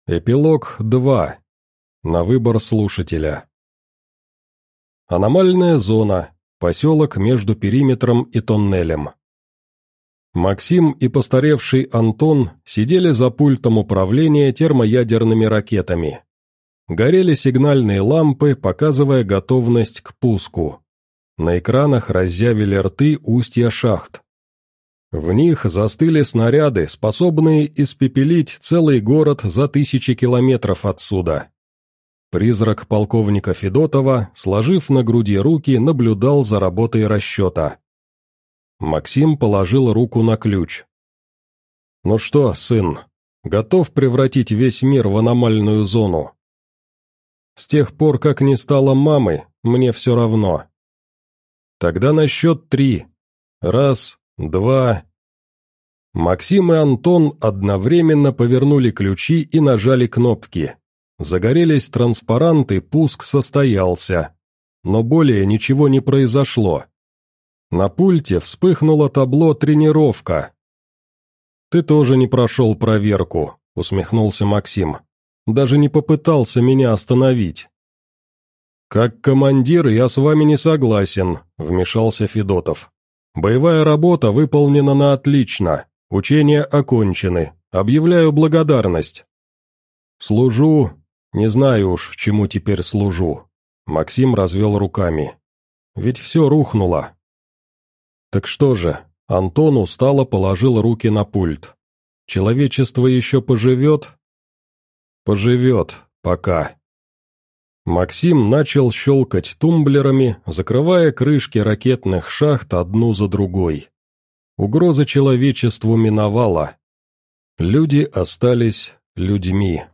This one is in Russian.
Эпилог 2. На выбор слушателя. Аномальная зона. Поселок между периметром и тоннелем. Максим и постаревший Антон сидели за пультом управления термоядерными ракетами. Горели сигнальные лампы, показывая готовность к пуску. На экранах разъявили рты устья шахт. В них застыли снаряды, способные испепелить целый город за тысячи километров отсюда. Призрак полковника Федотова, сложив на груди руки, наблюдал за работой расчета. Максим положил руку на ключ. «Ну что, сын, готов превратить весь мир в аномальную зону?» «С тех пор, как не стало мамы, мне все равно». «Тогда на счет 3. Раз, 2...» Максим и Антон одновременно повернули ключи и нажали кнопки. Загорелись транспаранты, пуск состоялся. Но более ничего не произошло. На пульте вспыхнуло табло «Тренировка». «Ты тоже не прошел проверку», — усмехнулся Максим. «Даже не попытался меня остановить». «Как командир я с вами не согласен», — вмешался Федотов. «Боевая работа выполнена на отлично. Учения окончены. Объявляю благодарность». «Служу. Не знаю уж, чему теперь служу». Максим развел руками. «Ведь все рухнуло». «Так что же?» Антон устало положил руки на пульт. «Человечество еще поживет?» «Поживет. Пока». Максим начал щелкать тумблерами, закрывая крышки ракетных шахт одну за другой. Угроза человечеству миновала. Люди остались людьми.